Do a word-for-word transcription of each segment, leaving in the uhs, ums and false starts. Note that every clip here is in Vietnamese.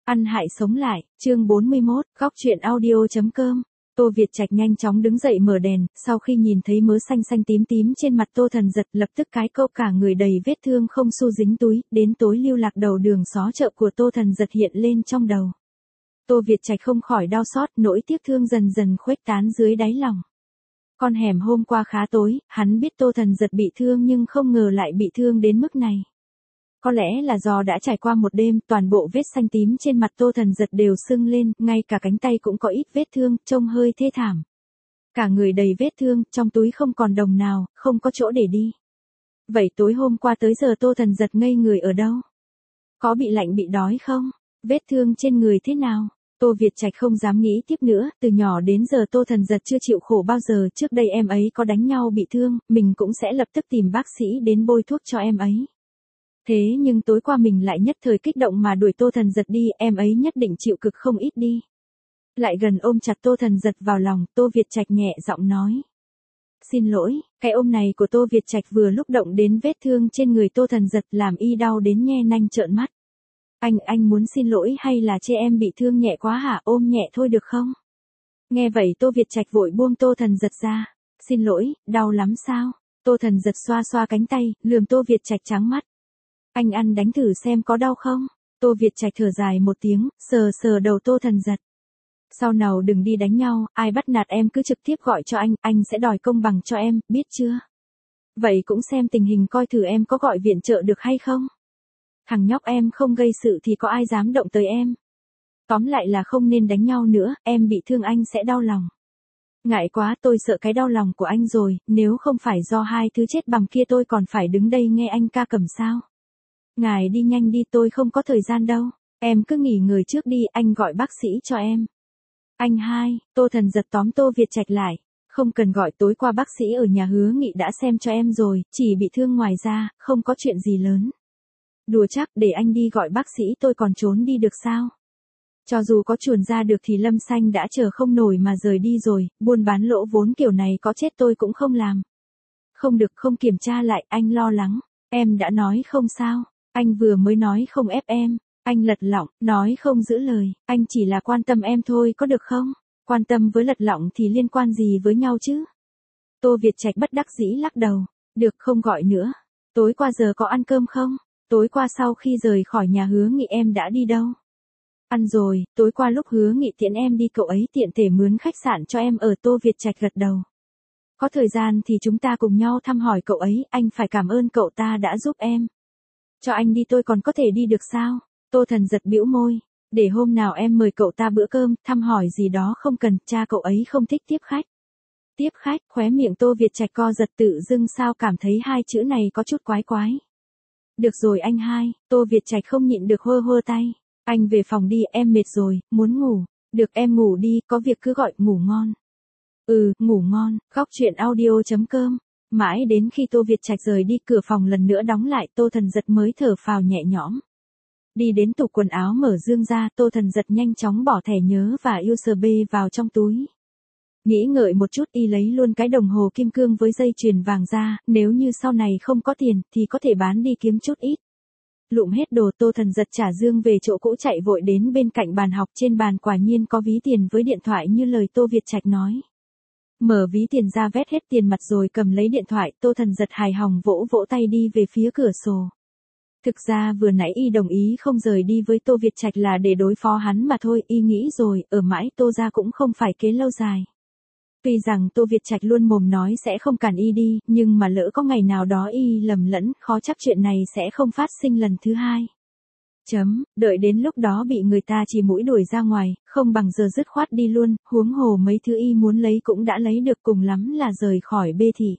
Ăn hại sống lại, chương bốn mươi mốt, góc truyện audio.com. Tô Việt Trạch nhanh chóng đứng dậy mở đèn, sau khi nhìn thấy mớ xanh xanh tím tím trên mặt Tô Thần Giật, lập tức cái cậu cả người đầy vết thương không xu dính túi, đến tối lưu lạc đầu đường xó chợ của Tô Thần Giật hiện lên trong đầu. Tô Việt Trạch không khỏi đau xót, nỗi tiếc thương dần dần khuếch tán dưới đáy lòng. Con hẻm hôm qua khá tối, hắn biết Tô Thần Giật bị thương nhưng không ngờ lại bị thương đến mức này. Có lẽ là do đã trải qua một đêm, toàn bộ vết xanh tím trên mặt Tô Thần Giật đều sưng lên, ngay cả cánh tay cũng có ít vết thương, trông hơi thê thảm. Cả người đầy vết thương, trong túi không còn đồng nào, không có chỗ để đi. Vậy tối hôm qua tới giờ Tô Thần Giật ngây người ở đâu? Có bị lạnh bị đói không? Vết thương trên người thế nào? Tô Việt Trạch không dám nghĩ tiếp nữa, từ nhỏ đến giờ Tô Thần Giật chưa chịu khổ bao giờ, trước đây em ấy có đánh nhau bị thương, mình cũng sẽ lập tức tìm bác sĩ đến bôi thuốc cho em ấy. Thế nhưng tối qua mình lại nhất thời kích động mà đuổi Tô Thần Giật đi, em ấy nhất định chịu cực không ít đi. Lại gần ôm chặt Tô Thần Giật vào lòng, Tô Việt Trạch nhẹ giọng nói. Xin lỗi, cái ôm này của Tô Việt Trạch vừa lúc động đến vết thương trên người Tô Thần Giật làm y đau đến nhe nanh trợn mắt. Anh, anh muốn xin lỗi hay là chê em bị thương nhẹ quá hả, ôm nhẹ thôi được không? Nghe vậy Tô Việt Trạch vội buông Tô Thần Giật ra. Xin lỗi, đau lắm sao? Tô Thần Giật xoa xoa cánh tay, lườm Tô Việt Trạch trắng mắt. Anh ăn đánh thử xem có đau không? Tô Việt Trạch thở dài một tiếng, sờ sờ đầu Tô Thần Giật. Sau nào đừng đi đánh nhau, ai bắt nạt em cứ trực tiếp gọi cho anh, anh sẽ đòi công bằng cho em, biết chưa? Vậy cũng xem tình hình coi thử em có gọi viện trợ được hay không? Thằng nhóc em không gây sự thì có ai dám động tới em? Tóm lại là không nên đánh nhau nữa, em bị thương anh sẽ đau lòng. Ngại quá, tôi sợ cái đau lòng của anh rồi, nếu không phải do hai thứ chết bằm kia tôi còn phải đứng đây nghe anh ca cầm sao? Ngài đi nhanh đi, tôi không có thời gian đâu. Em cứ nghỉ ngơi trước đi, anh gọi bác sĩ cho em. Anh hai, Tô Thần Giật tóm Tô Việt Trạch lại. Không cần gọi, tối qua bác sĩ ở nhà Hứa Nghị đã xem cho em rồi, chỉ bị thương ngoài ra, không có chuyện gì lớn. Đùa chắc, để anh đi gọi bác sĩ, tôi còn trốn đi được sao? Cho dù có chuồn ra được thì Lâm Xanh đã chờ không nổi mà rời đi rồi, buôn bán lỗ vốn kiểu này có chết tôi cũng không làm. Không được, không kiểm tra lại, anh lo lắng. Em đã nói không sao. Anh vừa mới nói không ép em, anh lật lọng, nói không giữ lời, anh chỉ là quan tâm em thôi có được không? Quan tâm với lật lọng thì liên quan gì với nhau chứ? Tô Việt Trạch bất đắc dĩ lắc đầu, được không gọi nữa. Tối qua giờ có ăn cơm không? Tối qua sau khi rời khỏi nhà Hứa Nghị em đã đi đâu? Ăn rồi, tối qua lúc Hứa Nghị tiễn em đi cậu ấy tiện thể mướn khách sạn cho em ở. Tô Việt Trạch gật đầu. Có thời gian thì chúng ta cùng nhau thăm hỏi cậu ấy, anh phải cảm ơn cậu ta đã giúp em. Cho anh đi tôi còn có thể đi được sao? Tô Thần Giật bĩu môi. Để hôm nào em mời cậu ta bữa cơm, thăm hỏi gì đó không cần, cha cậu ấy không thích tiếp khách. Tiếp khách, khóe miệng Tô Việt Trạch co giật, tự dưng sao cảm thấy hai chữ này có chút quái quái. Được rồi anh hai, Tô Việt Trạch không nhịn được hơ hơ tay. Anh về phòng đi, em mệt rồi, muốn ngủ. Được em ngủ đi, có việc cứ gọi, ngủ ngon. Ừ, ngủ ngon, góc truyện audio.com. Mãi đến khi Tô Việt Trạch rời đi, cửa phòng lần nữa đóng lại, Tô Thần Giật mới thở phào nhẹ nhõm. Đi đến tủ quần áo mở dương ra, Tô Thần Giật nhanh chóng bỏ thẻ nhớ và u ét bê vào trong túi. Nghĩ ngợi một chút, y lấy luôn cái đồng hồ kim cương với dây chuyền vàng ra, nếu như sau này không có tiền thì có thể bán đi kiếm chút ít. Lụm hết đồ, Tô Thần Giật trả dương về chỗ cũ, chạy vội đến bên cạnh bàn học. Trên bàn quả nhiên có ví tiền với điện thoại như lời Tô Việt Trạch nói. Mở ví tiền ra vét hết tiền mặt rồi cầm lấy điện thoại, Tô Thần Giật hài lòng vỗ vỗ tay đi về phía cửa sổ. Thực ra vừa nãy y đồng ý không rời đi với Tô Việt Trạch là để đối phó hắn mà thôi, y nghĩ rồi, ở mãi Tô ra cũng không phải kế lâu dài. Tuy rằng Tô Việt Trạch luôn mồm nói sẽ không cản y đi, nhưng mà lỡ có ngày nào đó y lầm lẫn, khó chắc chuyện này sẽ không phát sinh lần thứ hai. Chấm, đợi đến lúc đó bị người ta chỉ mũi đuổi ra ngoài, không bằng giờ dứt khoát đi luôn, huống hồ mấy thứ y muốn lấy cũng đã lấy được, cùng lắm là rời khỏi bê thị.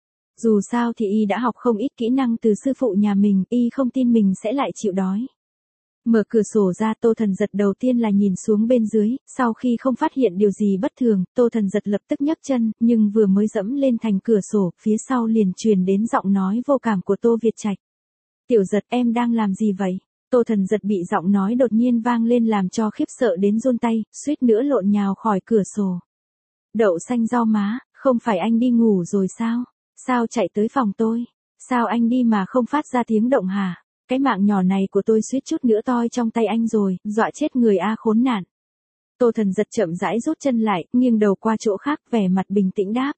Dù sao thì y đã học không ít kỹ năng từ sư phụ nhà mình, y không tin mình sẽ lại chịu đói. Mở cửa sổ ra, Tô Thần Giật đầu tiên là nhìn xuống bên dưới, sau khi không phát hiện điều gì bất thường, Tô Thần Giật lập tức nhấc chân, nhưng vừa mới dẫm lên thành cửa sổ, phía sau liền truyền đến giọng nói vô cảm của Tô Việt Trạch. Tiểu Giật, em đang làm gì vậy? Tô Thần Giật bị giọng nói đột nhiên vang lên làm cho khiếp sợ đến run tay, suýt nữa lộn nhào khỏi cửa sổ. Đậu xanh rau má, không phải anh đi ngủ rồi sao? Sao chạy tới phòng tôi? Sao anh đi mà không phát ra tiếng động hả? Cái mạng nhỏ này của tôi suýt chút nữa toi trong tay anh rồi, dọa chết người a khốn nạn. Tô Thần Giật chậm rãi rút chân lại, nghiêng đầu qua chỗ khác, vẻ mặt bình tĩnh đáp.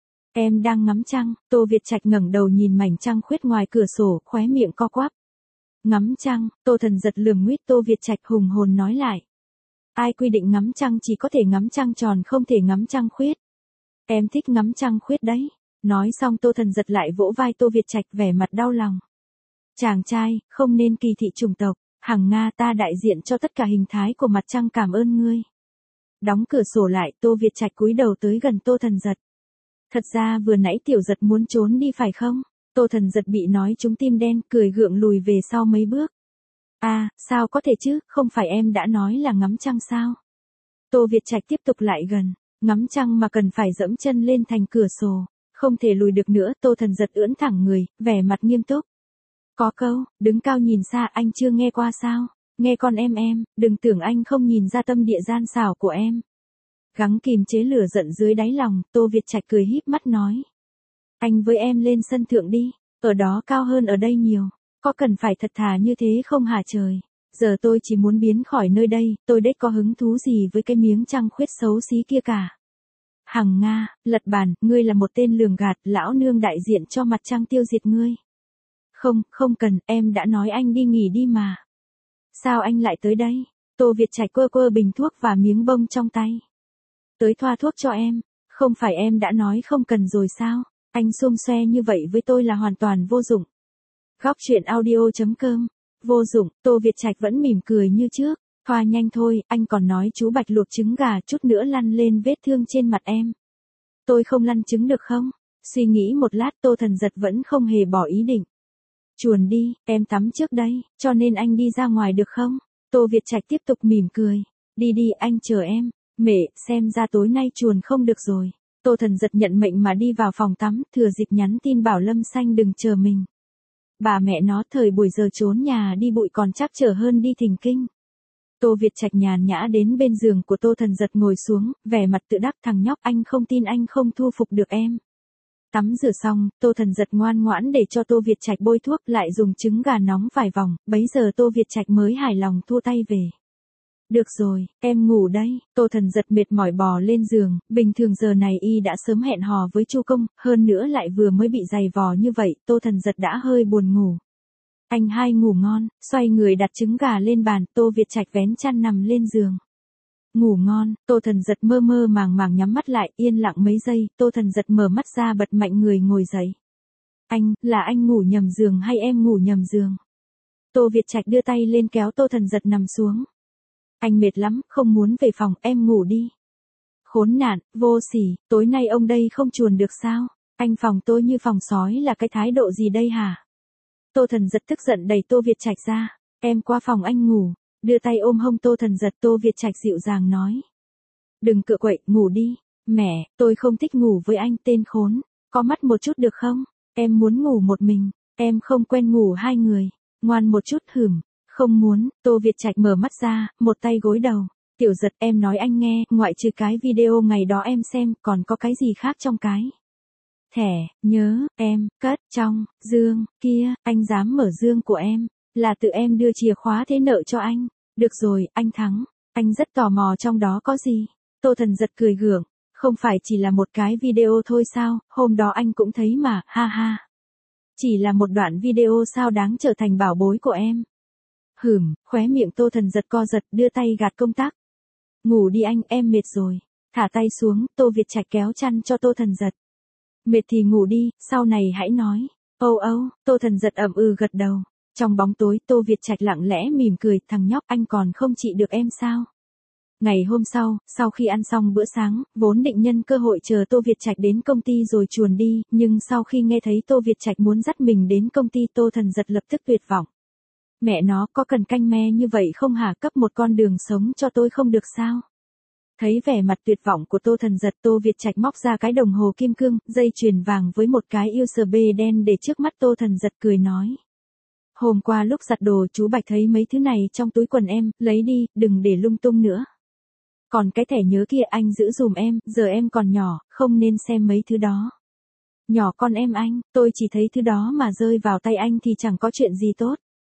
Em đang ngắm trăng. Tô Việt Trạch ngẩng đầu nhìn mảnh trăng khuyết ngoài cửa sổ, khóe miệng co quắp. Ngắm trăng. Tô Thần Giật lườm nguýt Tô Việt Trạch hùng hồn nói lại. Ai quy định ngắm trăng chỉ có thể ngắm trăng tròn không thể ngắm trăng khuyết. Em thích ngắm trăng khuyết đấy. Nói xong Tô Thần Giật lại vỗ vai Tô Việt Trạch vẻ mặt đau lòng. Chàng trai, không nên kỳ thị chủng tộc. Hằng Nga, ta đại diện cho tất cả hình thái của mặt trăng cảm ơn ngươi. Đóng cửa sổ lại, Tô Việt Trạch cúi đầu tới gần Tô Thần Giật. Thật ra vừa nãy Tiểu Giật muốn trốn đi phải không? Tô Thần Giật bị nói trúng tim đen, cười gượng lùi về sau mấy bước. À, sao có thể chứ, không phải em đã nói là ngắm trăng sao? Tô Việt Trạch tiếp tục lại gần, ngắm trăng mà cần phải dẫm chân lên thành cửa sổ, không thể lùi được nữa. Tô Thần Giật ưỡn thẳng người, vẻ mặt nghiêm túc. Có câu, đứng cao nhìn xa, anh chưa nghe qua sao? Nghe con em em, đừng tưởng anh không nhìn ra tâm địa gian xảo của em. Gắng kìm chế lửa giận dưới đáy lòng, Tô Việt Trạch cười híp mắt nói. Anh với em lên sân thượng đi, ở đó cao hơn ở đây nhiều, có cần phải thật thà như thế không hả trời? Giờ tôi chỉ muốn biến khỏi nơi đây, tôi đếch có hứng thú gì với cái miếng trăng khuyết xấu xí kia cả. Hằng Nga, lật bàn, ngươi là một tên lường gạt, lão nương đại diện cho mặt trăng tiêu diệt ngươi. Không, không cần, em đã nói anh đi nghỉ đi mà. Sao anh lại tới đây? Tô Việt Trạch quơ quơ bình thuốc và miếng bông trong tay. Tới thoa thuốc cho em, không phải em đã nói không cần rồi sao? Anh xum xoe như vậy với tôi là hoàn toàn vô dụng. Góc truyện audio chấm com. Vô dụng. Tô Việt Trạch vẫn mỉm cười như trước. Thoa nhanh thôi, anh còn nói chú Bạch luộc trứng gà chút nữa lăn lên vết thương trên mặt em. Tôi không lăn trứng được không? Suy nghĩ một lát Tô Thần Giật vẫn không hề bỏ ý định. Chuồn đi, em tắm trước đây, cho nên anh đi ra ngoài được không? Tô Việt Trạch tiếp tục mỉm cười. Đi đi, anh chờ em. Mẹ, xem ra tối nay chuồn không được rồi. Tô Thần Giật nhận mệnh mà đi vào phòng tắm, thừa dịp nhắn tin bảo Lâm Xanh đừng chờ mình. Bà mẹ nó, thời buổi giờ trốn nhà đi bụi còn chắc trở hơn đi thỉnh kinh. Tô Việt Trạch nhàn nhã đến bên giường của Tô Thần Giật ngồi xuống, vẻ mặt tự đắc. Thằng nhóc, anh không tin anh không thu phục được em. Tắm rửa xong, Tô Thần Giật ngoan ngoãn để cho Tô Việt Trạch bôi thuốc, lại dùng trứng gà nóng vài vòng, bấy giờ Tô Việt Trạch mới hài lòng thua tay về. Được rồi, em ngủ đây. Tô Thần Giật mệt mỏi bò lên giường, bình thường giờ này y đã sớm hẹn hò với Chu Công, hơn nữa lại vừa mới bị giày vò như vậy, Tô Thần Giật đã hơi buồn ngủ. Anh hai ngủ ngon, xoay người đặt trứng gà lên bàn, Tô Việt Trạch vén chăn nằm lên giường. Ngủ ngon, Tô Thần Giật mơ mơ màng màng nhắm mắt lại, yên lặng mấy giây, Tô Thần Giật mở mắt ra bật mạnh người ngồi dậy. Anh, là anh ngủ nhầm giường hay em ngủ nhầm giường? Tô Việt Trạch đưa tay lên kéo Tô Thần Giật nằm xuống. Anh mệt lắm, không muốn về phòng, em ngủ đi. Khốn nạn, vô sỉ, tối nay ông đây không chuồn được sao? Anh phòng tôi như phòng sói là cái thái độ gì đây hả? Tô Thần Giật tức giận đẩy Tô Việt Trạch ra. Em qua phòng anh ngủ. Đưa tay ôm hông Tô Thần Giật. Tô Việt Trạch dịu dàng nói. Đừng cựa quậy, ngủ đi. Mẹ, tôi không thích ngủ với anh tên khốn. Có mắt một chút được không? Em muốn ngủ một mình. Em không quen ngủ hai người. Ngoan một chút hửm. Không muốn. Tô Việt Trạch mở mắt ra, một tay gối đầu. Tiểu Giật, em nói anh nghe, ngoại trừ cái video ngày đó em xem, còn có cái gì khác trong cái thẻ, nhớ, em, cất, trong, dương, kia, anh dám mở dương của em, là tự em đưa chìa khóa thế nợ cho anh. Được rồi, anh thắng, anh rất tò mò trong đó có gì. Tô Thần Giật cười gượng, không phải chỉ là một cái video thôi sao, hôm đó anh cũng thấy mà, ha ha. Chỉ là một đoạn video sao đáng trở thành bảo bối của em. Hửm, khóe miệng Tô Thần Giật co giật, đưa tay gạt công tắc. Ngủ đi anh, em mệt rồi. Thả tay xuống, Tô Việt Trạch kéo chăn cho Tô Thần Giật. Mệt thì ngủ đi, sau này hãy nói. Âu âu, Tô Thần Giật ậm ừ gật đầu. Trong bóng tối, Tô Việt Trạch lặng lẽ mỉm cười, thằng nhóc, anh còn không trị được em sao? Ngày hôm sau, sau khi ăn xong bữa sáng, vốn định nhân cơ hội chờ Tô Việt Trạch đến công ty rồi chuồn đi, nhưng sau khi nghe thấy Tô Việt Trạch muốn dắt mình đến công ty, Tô Thần Giật lập tức tuyệt vọng. Mẹ nó, có cần canh me như vậy không hả? Cấp một con đường sống cho tôi không được sao? Thấy vẻ mặt tuyệt vọng của Tô Thần Giật, Tô Việt Trạch móc ra cái đồng hồ kim cương, dây chuyền vàng với một cái u ét bê đen để trước mắt Tô Thần Giật, cười nói. Hôm qua lúc giặt đồ chú Bạch thấy mấy thứ này trong túi quần em, lấy đi, đừng để lung tung nữa. Còn cái thẻ nhớ kia anh giữ dùm em, giờ em còn nhỏ, không nên xem mấy thứ đó. Nhỏ con em anh, tôi chỉ thấy thứ đó mà rơi vào tay anh thì chẳng có chuyện gì tốt.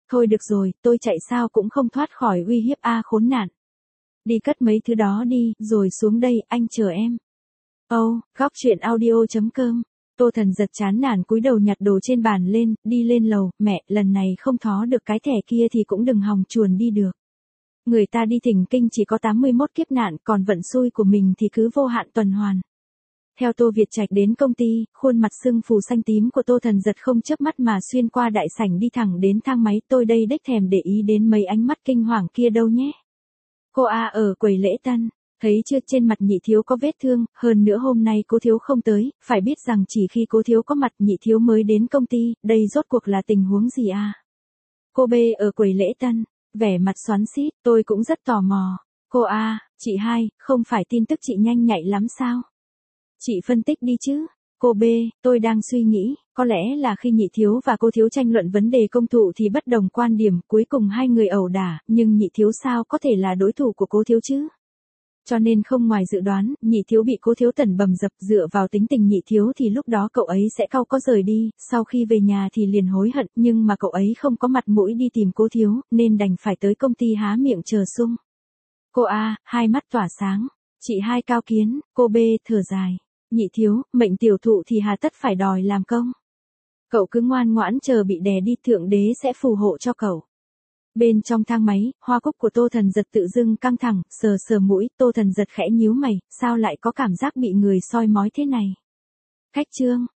Thôi được rồi, tôi chạy sao cũng không thoát khỏi uy hiếp a khốn nạn. Đi cất mấy thứ đó đi, rồi xuống đây, anh chờ em. Âu, oh, góc chuyện audio.com. Tô Thần Giật chán nản cúi đầu nhặt đồ trên bàn lên, đi lên lầu, mẹ, lần này không thó được cái thẻ kia thì cũng đừng hòng chuồn đi được. Người ta đi thỉnh kinh chỉ có tám mươi mốt kiếp nạn, còn vận xui của mình thì cứ vô hạn tuần hoàn. Theo Tô Việt Trạch đến công ty, khuôn mặt sưng phù xanh tím của Tô Thần Giật không chớp mắt mà xuyên qua đại sảnh đi thẳng đến thang máy. Tôi đây đếch thèm để ý đến mấy ánh mắt kinh hoàng kia đâu nhé. Cô A ở quầy lễ tân, thấy chưa, trên mặt Nhị Thiếu có vết thương, hơn nữa hôm nay Cố Thiếu không tới, phải biết rằng chỉ khi Cố Thiếu có mặt Nhị Thiếu mới đến công ty, đây rốt cuộc là tình huống gì à? Cô B ở quầy lễ tân, vẻ mặt xoắn xít, tôi cũng rất tò mò. Cô A, chị hai, không phải tin tức chị nhanh nhạy lắm sao? Chị phân tích đi chứ. Cô B, tôi đang suy nghĩ, có lẽ là khi Nhị Thiếu và Cô Thiếu tranh luận vấn đề công thụ thì bất đồng quan điểm, cuối cùng hai người ẩu đả, nhưng Nhị Thiếu sao có thể là đối thủ của Cố Thiếu chứ? Cho nên không ngoài dự đoán, Nhị Thiếu bị Cố Thiếu tẩn bầm dập. Dựa vào tính tình Nhị Thiếu thì lúc đó cậu ấy sẽ cau có rời đi, sau khi về nhà thì liền hối hận, nhưng mà cậu ấy không có mặt mũi đi tìm Cố Thiếu, nên đành phải tới công ty há miệng chờ sung. Cô A, hai mắt tỏa sáng. Chị hai cao kiến. Cô B thở dài. Nhị Thiếu, mệnh tiểu thụ thì hà tất phải đòi làm công. Cậu cứ ngoan ngoãn chờ bị đè đi, thượng đế sẽ phù hộ cho cậu. Bên trong thang máy, hoa cúc của Tô Thần Giật tự dưng căng thẳng, sờ sờ mũi, Tô Thần Giật khẽ nhíu mày, sao lại có cảm giác bị người soi mói thế này? Khách trương,